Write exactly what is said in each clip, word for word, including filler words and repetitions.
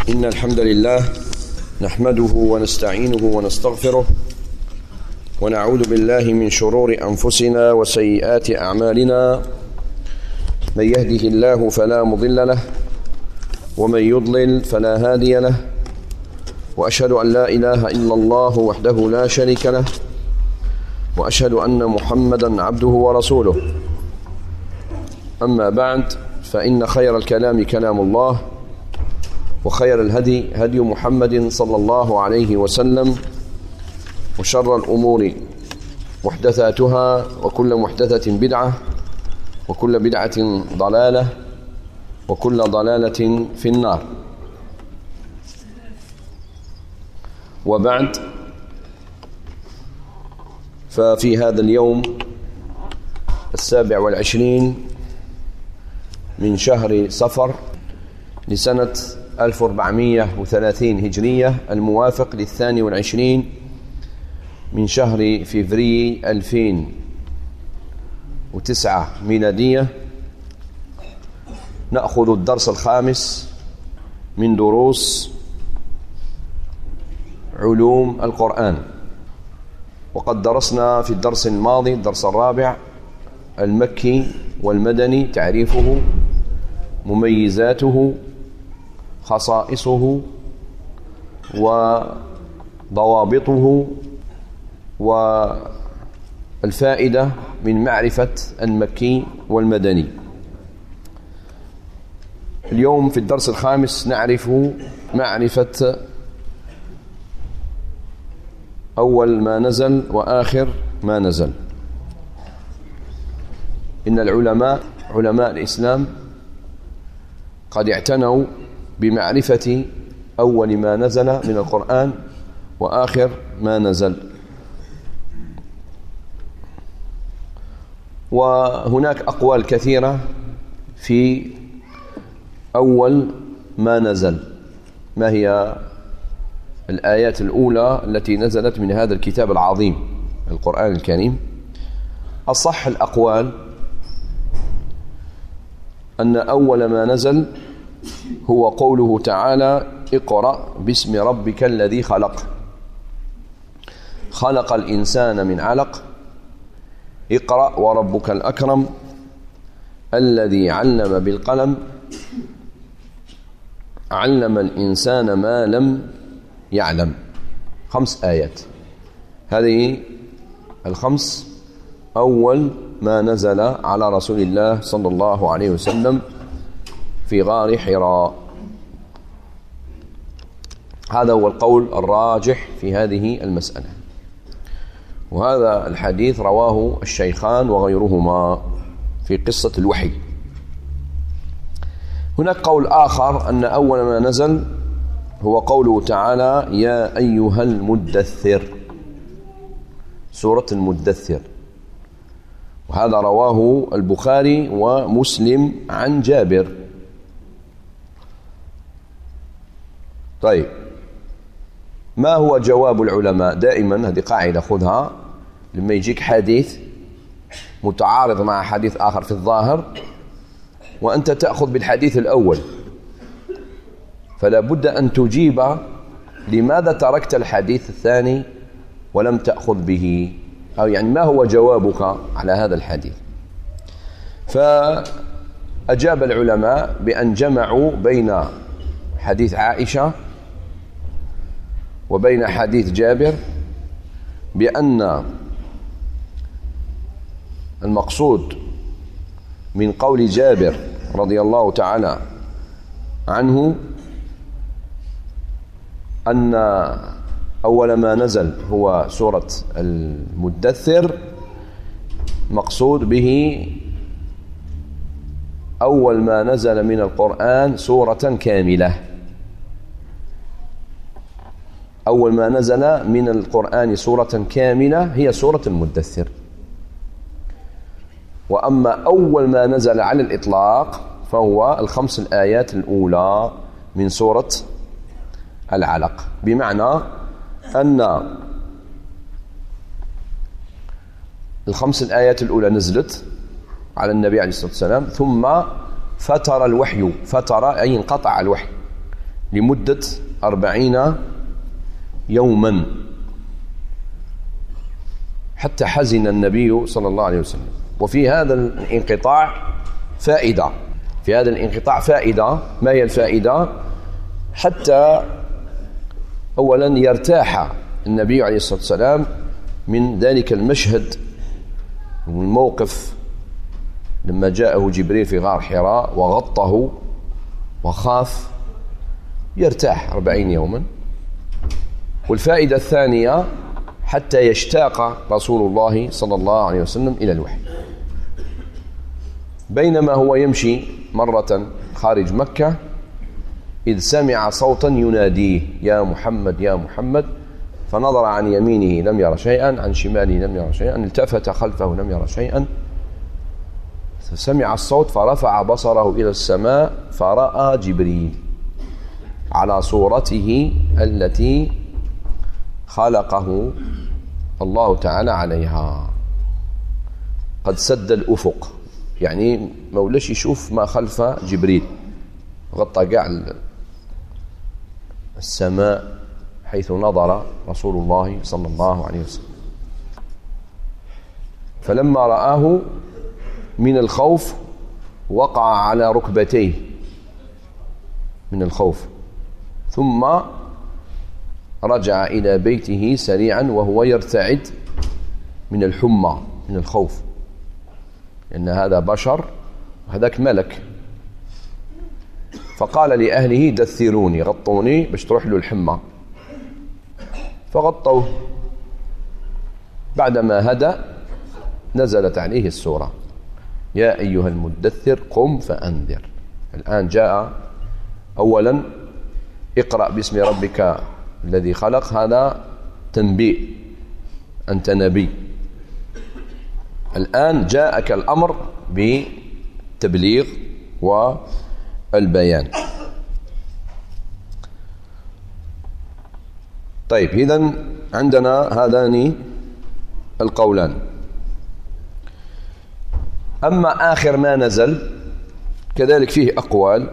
إن الحمد لله نحمده ونستعينه ونستغفره ونعوذ بالله من شرور أنفسنا وسيئات أعمالنا. من يهده الله فلا مضل له ومن يضلل فلا هادي له، وأشهد أن لا إله إلا الله وحده لا شريك له، وأشهد أن محمدا عبده ورسوله. أما بعد، فإن خير الكلام كلام الله، وخير الهدي هدي محمد صلى الله عليه وسلم، وشر الأمور محدثاتها، وكل محدثة بدعة، وكل بدعة ضلالة، وكل ضلالة في النار. وبعد، ففي هذا اليوم السابع والعشرين من شهر صفر لسنة ألف وأربعمائة وثلاثين هجرية، الموافق للثاني والعشرين من شهر فيفري ألفين وتسعة ميلادية، نأخذ الدرس الخامس من دروس علوم القرآن. وقد درسنا في الدرس الماضي، الدرس الرابع، المكي والمدني، تعريفه، مميزاته، خصائصه وضوابطه، والفائدة من معرفة المكي والمدني. اليوم في الدرس الخامس نعرف معرفة أول ما نزل وآخر ما نزل. إن العلماء علماء الإسلام قد اعتنوا بمعرفة أول ما نزل من القرآن وآخر ما نزل. وهناك أقوال كثيرة في أول ما نزل. ما هي الآيات الأولى التي نزلت من هذا الكتاب العظيم القرآن الكريم؟ أصح الأقوال أن أول ما نزل هو قوله تعالى: اقرأ باسم ربك الذي خلق، خلق الإنسان من علق، اقرأ وربك الأكرم، الذي علم بالقلم، علم الإنسان ما لم يعلم. خمس آيات، هذه الخمس أول ما نزل على رسول الله صلى الله عليه وسلم في غار حراء. هذا هو القول الراجح في هذه المسألة، وهذا الحديث رواه الشيخان وغيرهما في قصة الوحي. هناك قول آخر أن أول ما نزل هو قوله تعالى: يا أيها المدثر، سورة المدثر، وهذا رواه البخاري ومسلم عن جابر. طيب، ما هو جواب العلماء؟ دائما هذه قاعدة خذها، لما يجيك حديث متعارض مع حديث آخر في الظاهر وأنت تأخذ بالحديث الأول، فلا بد أن تجيب لماذا تركت الحديث الثاني ولم تأخذ به، أو يعني ما هو جوابك على هذا الحديث. فأجاب العلماء بأن جمعوا بين حديث عائشة وبين حديث جابر، بأن المقصود من قول جابر رضي الله تعالى عنه أن أول ما نزل هو سورة المدثر، مقصود به أول ما نزل من القرآن سورة كاملة. أول ما نزل من القرآن سورة كاملة هي سورة المدثر. وأما أول ما نزل على الإطلاق فهو الخمس الآيات الأولى من سورة العلق، بمعنى أن الخمس الآيات الأولى نزلت على النبي عليه الصلاة والسلام، ثم فتر الوحي، فتر أي انقطع الوحي، لمدة أربعين يوما حتى حزن النبي صلى الله عليه وسلم. وفي هذا الانقطاع فائدة في هذا الانقطاع فائدة ما هي الفائدة؟ حتى أولا يرتاح النبي عليه الصلاة والسلام من ذلك المشهد والموقف لما جاءه جبريل في غار حراء وغطه وخاف، يرتاح أربعين يوما. والفائدة الثانية حتى يشتاق رسول الله صلى الله عليه وسلم إلى الوحي. بينما هو يمشي مرة خارج مكة إذ سمع صوتا يناديه يا محمد يا محمد، فنظر عن يمينه لم يرى شيئا، عن شماله لم يرى شيئا، التفت خلفه لم يرى شيئا، فسمع الصوت فرفع بصره إلى السماء فرأى جبريل على صورته التي خلقه الله تعالى عليها، قد سد الأفق، يعني مولاش يشوف ما خلف جبريل، غطى قاع السماء حيث نظر رسول الله صلى الله عليه وسلم. فلما رآه من الخوف وقع على ركبتيه من الخوف، ثم رجع إلى بيته سريعا وهو يرتعد من الحمى من الخوف، لأن هذا بشر وهذاك ملك. فقال لأهله دثروني، غطوني باش تروح له الحمى، فغطوه. بعدما هدأ نزلت عليه السورة يا أيها المدثر قم فأنذر. الآن جاء أولا اقرأ باسم ربك الذي خلق، هذا تنبيه، أنت نبي. الآن جاءك الأمر بالتبليغ والبيان. طيب، إذن عندنا هذان القولان. أما آخر ما نزل كذلك فيه أقوال،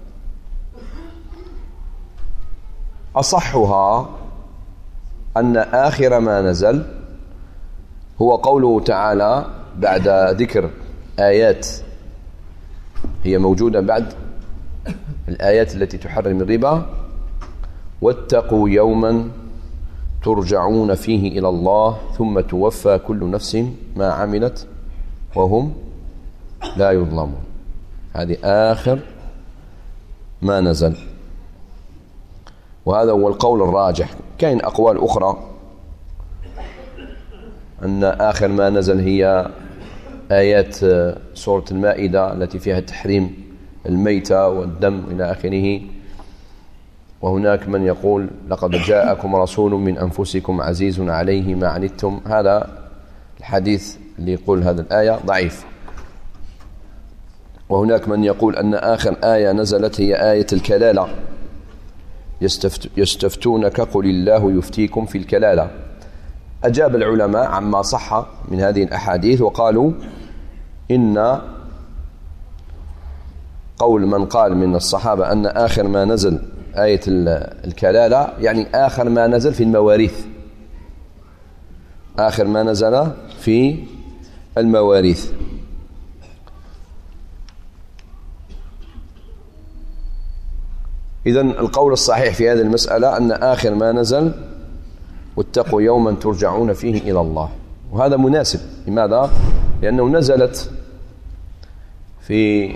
أصحها أن آخر ما نزل هو قوله تعالى بعد ذكر آيات هي موجودة بعد الآيات التي تحرم الربا: واتقوا يوما ترجعون فيه إلى الله ثم توفى كل نفس ما عملت وهم لا يظلمون. هذه آخر ما نزل، وهذا هو القول الراجح. كاين أقوال أخرى أن آخر ما نزل هي آيات سورة المائدة التي فيها تحريم الميتة والدم إلى آخره. وهناك من يقول لقد جاءكم رسول من أنفسكم عزيز عليه ما عنتم. هذا الحديث اللي يقول هذا الآية ضعيف. وهناك من يقول أن آخر آية نزلت هي آية الكلالة: يستفت يستفتونك قل الله يفتيكم في الكلالة. أجاب العلماء عما صح من هذه الأحاديث وقالوا إن قول من قال من الصحابة أن آخر ما نزل آية الكلالة يعني آخر ما نزل في المواريث، آخر ما نزل في المواريث. إذن القول الصحيح في هذه المسألة أن آخر ما نزل واتقوا يوما ترجعون فيه إلى الله، وهذا مناسب. لماذا؟ لأنه نزلت في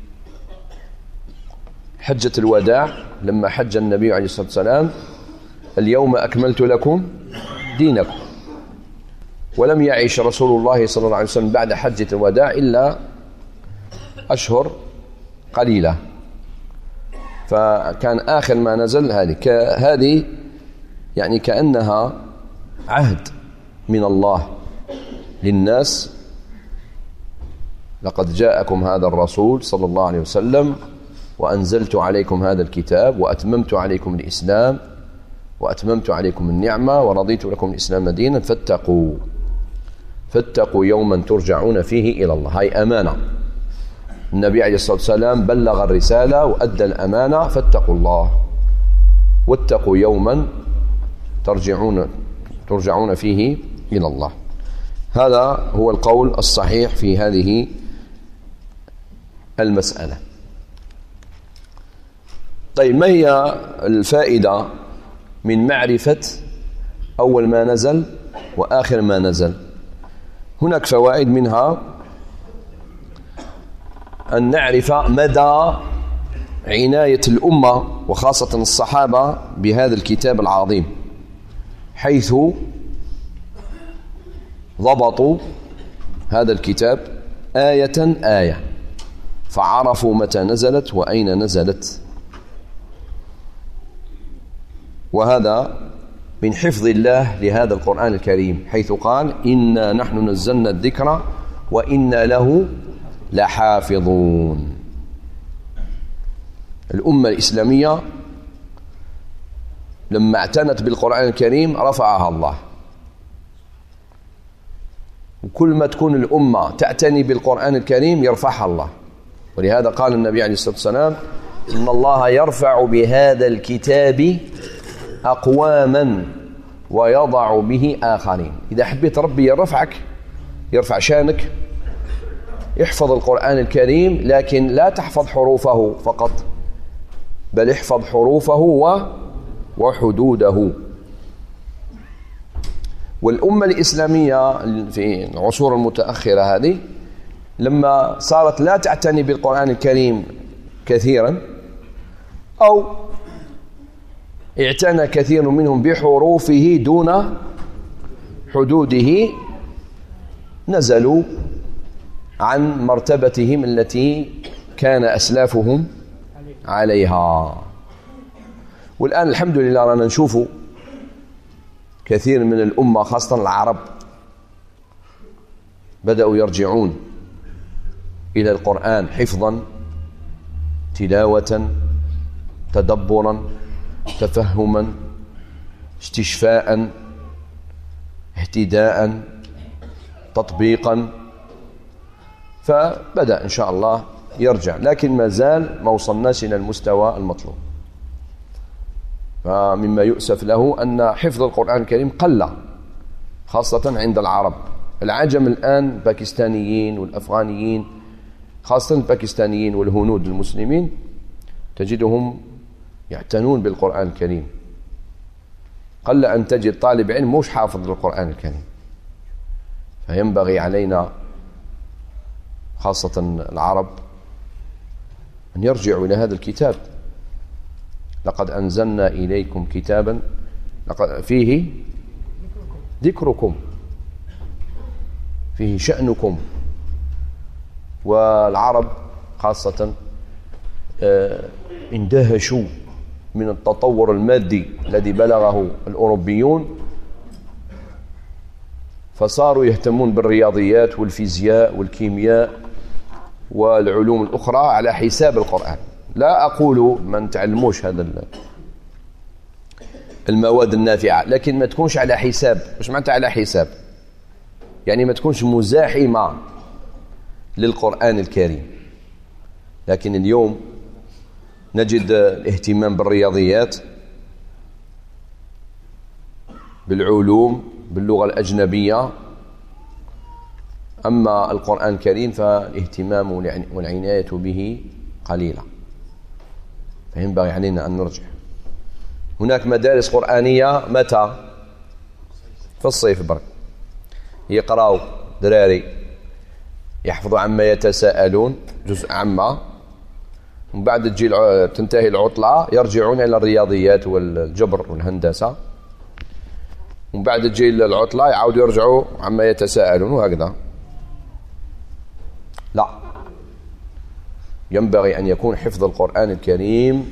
حجة الوداع لما حج النبي عليه الصلاة والسلام: اليوم أكملت لكم دينكم. ولم يعيش رسول الله صلى الله عليه وسلم بعد حجة الوداع إلا أشهر قليلة، فكان آخر ما نزل هذه هذه يعني كأنها عهد من الله للناس: لقد جاءكم هذا الرسول صلى الله عليه وسلم وأنزلت عليكم هذا الكتاب وأتممت عليكم الإسلام وأتممت عليكم النعمة ورضيت لكم الإسلام دينا فاتقوا فاتقوا يوما ترجعون فيه إلى الله. هاي أمانة. النبي عليه الصلاة والسلام بلغ الرسالة وأدى الأمانة، فاتقوا الله. واتقوا يوما ترجعون ترجعون فيه إلى الله. هذا هو القول الصحيح في هذه المسألة. طيب، ما هي الفائدة من معرفة أول ما نزل وآخر ما نزل؟ هناك فوائد، منها أن نعرف مدى عناية الأمة وخاصة الصحابة بهذا الكتاب العظيم، حيث ضبطوا هذا الكتاب آية آية، فعرفوا متى نزلت وأين نزلت. وهذا من حفظ الله لهذا القرآن الكريم، حيث قال: إنا نحن نزلنا الذكر وإنا له لحافظون. الأمة الإسلامية لما اعتنت بالقرآن الكريم رفعها الله، وكل ما تكون الأمة تعتني بالقرآن الكريم يرفعها الله. ولهذا قال النبي عليه الصلاة والسلام: إن الله يرفع بهذا الكتاب أقواما ويضع به آخرين. إذا حبيت ربي يرفعك، يرفع شانك، احفظ القرآن الكريم، لكن لا تحفظ حروفه فقط، بل احفظ حروفه وحدوده. والأمة الإسلامية في العصور المتأخرة هذه لما صارت لا تعتني بالقرآن الكريم كثيرا، أو اعتنى كثير منهم بحروفه دون حدوده، نزلوا عن مرتبتهم التي كان أسلافهم عليها. والآن الحمد لله رانا نشوف كثير من الأمة خاصة العرب بدأوا يرجعون إلى القرآن حفظا، تلاوة، تدبرا، تفهما، استشفاء، اهتداء، تطبيقا. فبدأ إن شاء الله يرجع، لكن ما زال ما وصلناش إلى المستوى المطلوب. فمما يؤسف له أن حفظ القرآن الكريم قل، خاصة عند العرب. العجم الآن باكستانيين والأفغانيين، خاصة الباكستانيين والهنود المسلمين، تجدهم يعتنون بالقرآن الكريم. قل أن تجد طالب علم مش حافظ للقرآن الكريم. فينبغي علينا خاصة العرب أن يرجعوا إلى هذا الكتاب. لقد أنزلنا إليكم كتابا لقد فيه ذكركم، فيه شأنكم. والعرب خاصة اندهشوا من التطور المادي الذي بلغه الأوروبيون، فصاروا يهتمون بالرياضيات والفيزياء والكيمياء والعلوم الأخرى على حساب القرآن. لا أقول ما تعلموش هذا المواد النافعة، لكن ما تكونش على حساب. مش معناتها على حساب، يعني ما تكونش مزاحمة للقرآن الكريم. لكن اليوم نجد الاهتمام بالرياضيات، بالعلوم، باللغة الأجنبية. أما القرآن الكريم فالاهتمام والعناية به قليلة. فينبغي علينا أن نرجع. هناك مدارس قرآنية متى؟ في الصيف برك يقرأوا دراري يحفظوا عما يتساءلون جزء عامة، ومن بعد تجي تنتهي العطلة يرجعون إلى الرياضيات والجبر والهندسة، ومن بعد تجي العطلة يعاودوا يرجعوا عما يتساءلون، وهكذا. لا، ينبغي أن يكون حفظ القرآن الكريم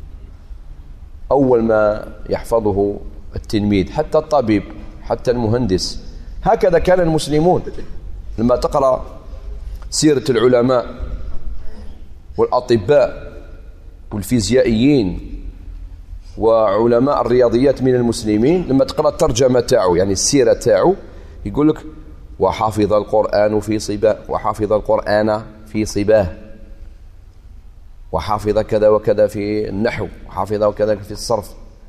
أول ما يحفظه التلميذ، حتى الطبيب، حتى المهندس. هكذا كان المسلمون. لما تقرأ سيرة العلماء والأطباء والفيزيائيين وعلماء الرياضيات من المسلمين، لما تقرأ الترجمة تاعو، يعني السيرة تاعو، يقول لك: وحفظ القرآن في صباه، وحفظ القرآن في صباه، وحافظ كذا وكذا في النحو، وحافظ كذا في الصرف.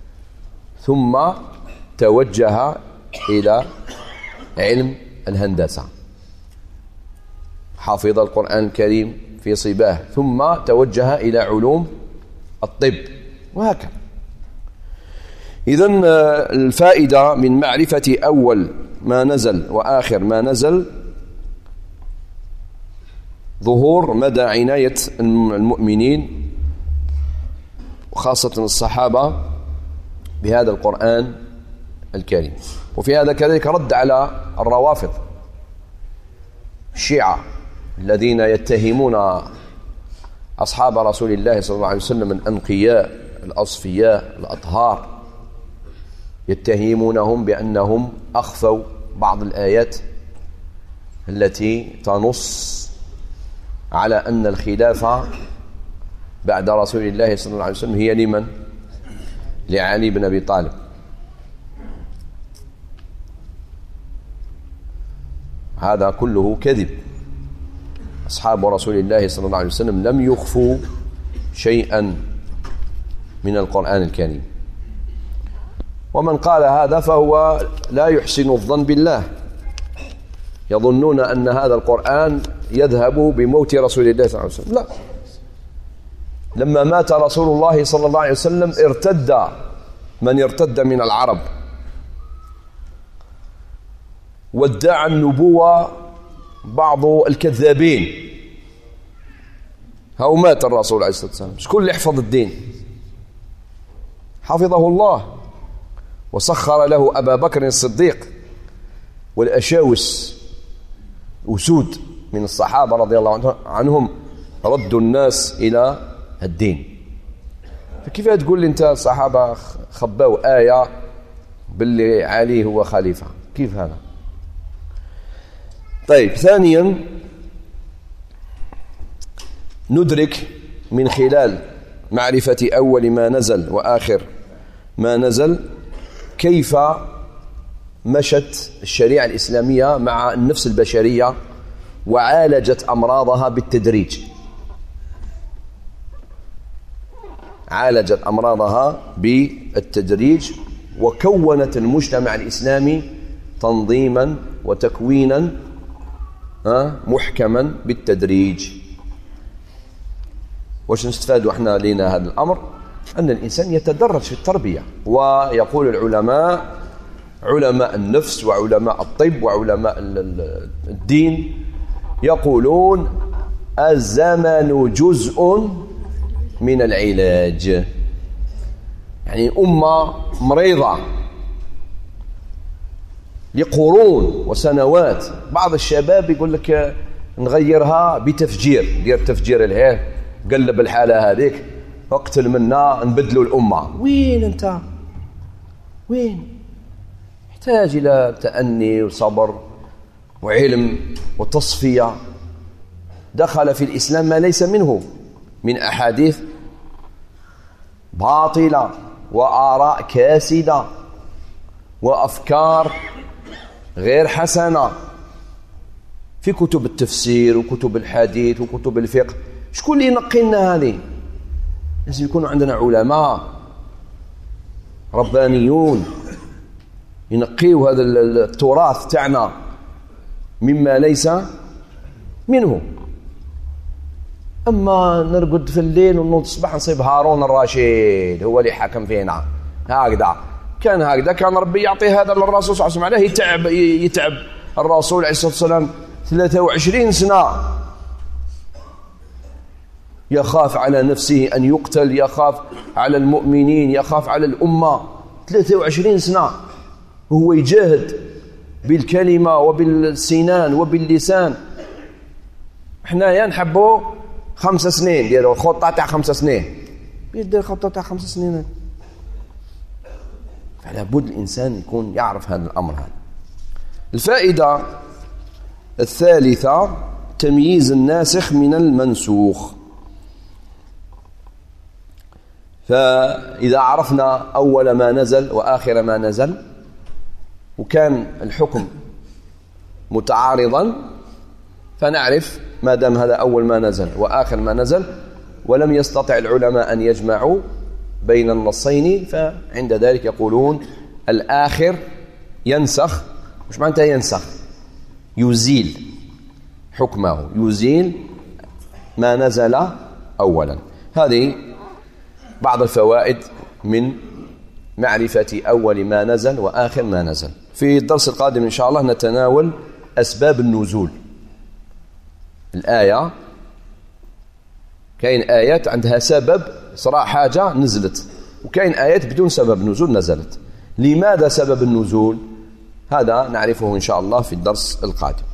ثم توجه إلى علم الهندسة، حافظ القرآن الكريم في صباه، ثم توجه إلى علوم الطب، وهكذا. إذن الفائدة من معرفة أول ما نزل وآخر ما نزل ظهور مدى عناية المؤمنين وخاصة الصحابة بهذا القرآن الكريم. وفي هذا كذلك رد على الروافض الشيعة الذين يتهمون أصحاب رسول الله صلى الله عليه وسلم الأنقياء الأصفياء الأطهار، يتهمونهم بأنهم أخفوا بعض الآيات التي تنص على أن الخلافة بعد رسول الله صلى الله عليه وسلم هي لمن؟ لعلي بن أبي طالب. هذا كله كذب. أصحاب رسول الله صلى الله عليه وسلم لم يخفوا شيئا من القرآن الكريم. ومن قال هذا فهو لا يحسن الظن بالله، يظنون أن هذا القرآن يذهب بموت رسول الله صلى الله عليه وسلم. لا، لما مات رسول الله صلى الله عليه وسلم ارتد من ارتد من العرب، وادعى النبوة بعض الكذابين. هو مات الرسول عليه الصلاة والسلام، شكون اللي يحفظ الدين؟ حفظه الله، وسخر له أبا بكر الصديق والأشاوس أسود من الصحابة رضي الله عنهم ردوا الناس إلى الدين. فكيف تقول لي أنت الصحابة خباوا آية باللي علي هو خليفة؟ كيف هذا؟ طيب، ثانيا ندرك من خلال معرفة أول ما نزل وآخر ما نزل كيف مشت الشريعة الإسلامية مع النفس البشرية وعالجت أمراضها بالتدريج. عالجت أمراضها بالتدريج وكونت المجتمع الإسلامي تنظيما وتكوينا محكما بالتدريج. واش نستفادوا احنا لنا هذا الأمر؟ أن الإنسان يتدرج في التربية. ويقول العلماء، علماء النفس وعلماء الطب وعلماء الدين، يقولون الزمن جزء من العلاج. يعني أمة مريضة لقرون وسنوات، بعض الشباب يقول لك نغيرها بتفجير، دير تفجير الهيه، قلب الحالة هذيك، اقتل منا، نبدلوا الأمة. وين أنت؟ وين؟ يحتاج إلى تأني وصبر وعلم وتصفية. دخل في الإسلام ما ليس منه من أحاديث باطلة وآراء كاسدة وأفكار غير حسنة في كتب التفسير وكتب الحديث وكتب الفقه. شكون اللي ينقي لنا هذه؟ لازم يكونوا عندنا علماء ربانيون ينقيوا هذا التراث تاعنا مما ليس منه. أما نرقد في الليل ونوض الصباح نصيب هارون الرشيد هو اللي حكم فينا، هكذا كان هكذا كان ربي يعطي هذا للرسول صلى الله عليه وسلم. يتعب يتعب الرسول عليه الصلاة والسلام ثلاثة وعشرين سنة، يخاف على نفسه أن يقتل، يخاف على المؤمنين، يخاف على الأمة. ثلاثة وعشرين سنة وهو يجاهد بالكلمة وبالسنان وباللسان. احنا يا نحبوا خمس سنين، ديروا خطة تاع خمس سنين، يدير خطة تاع خمس سنين. فلا بد الإنسان يكون يعرف هذا الأمر. هذا الفائدة الثالثة تمييز الناسخ من المنسوخ. فإذا عرفنا أول ما نزل وآخر ما نزل وكان الحكم متعارضا، فنعرف ما دام هذا أول ما نزل وآخر ما نزل ولم يستطع العلماء أن يجمعوا، بين النصين، فعند ذلك يقولون الآخر ينسخ. مش معناتها ينسخ؟ يزيل حكمه، يزيل ما نزل أولا. هذه بعض الفوائد من معرفة أول ما نزل وآخر ما نزل. في الدرس القادم إن شاء الله نتناول أسباب النزول. الآية كاين آيات عندها سبب صراع حاجة نزلت، وكاين آيات بدون سبب نزول نزلت. لماذا سبب النزول؟ هذا نعرفه إن شاء الله في الدرس القادم.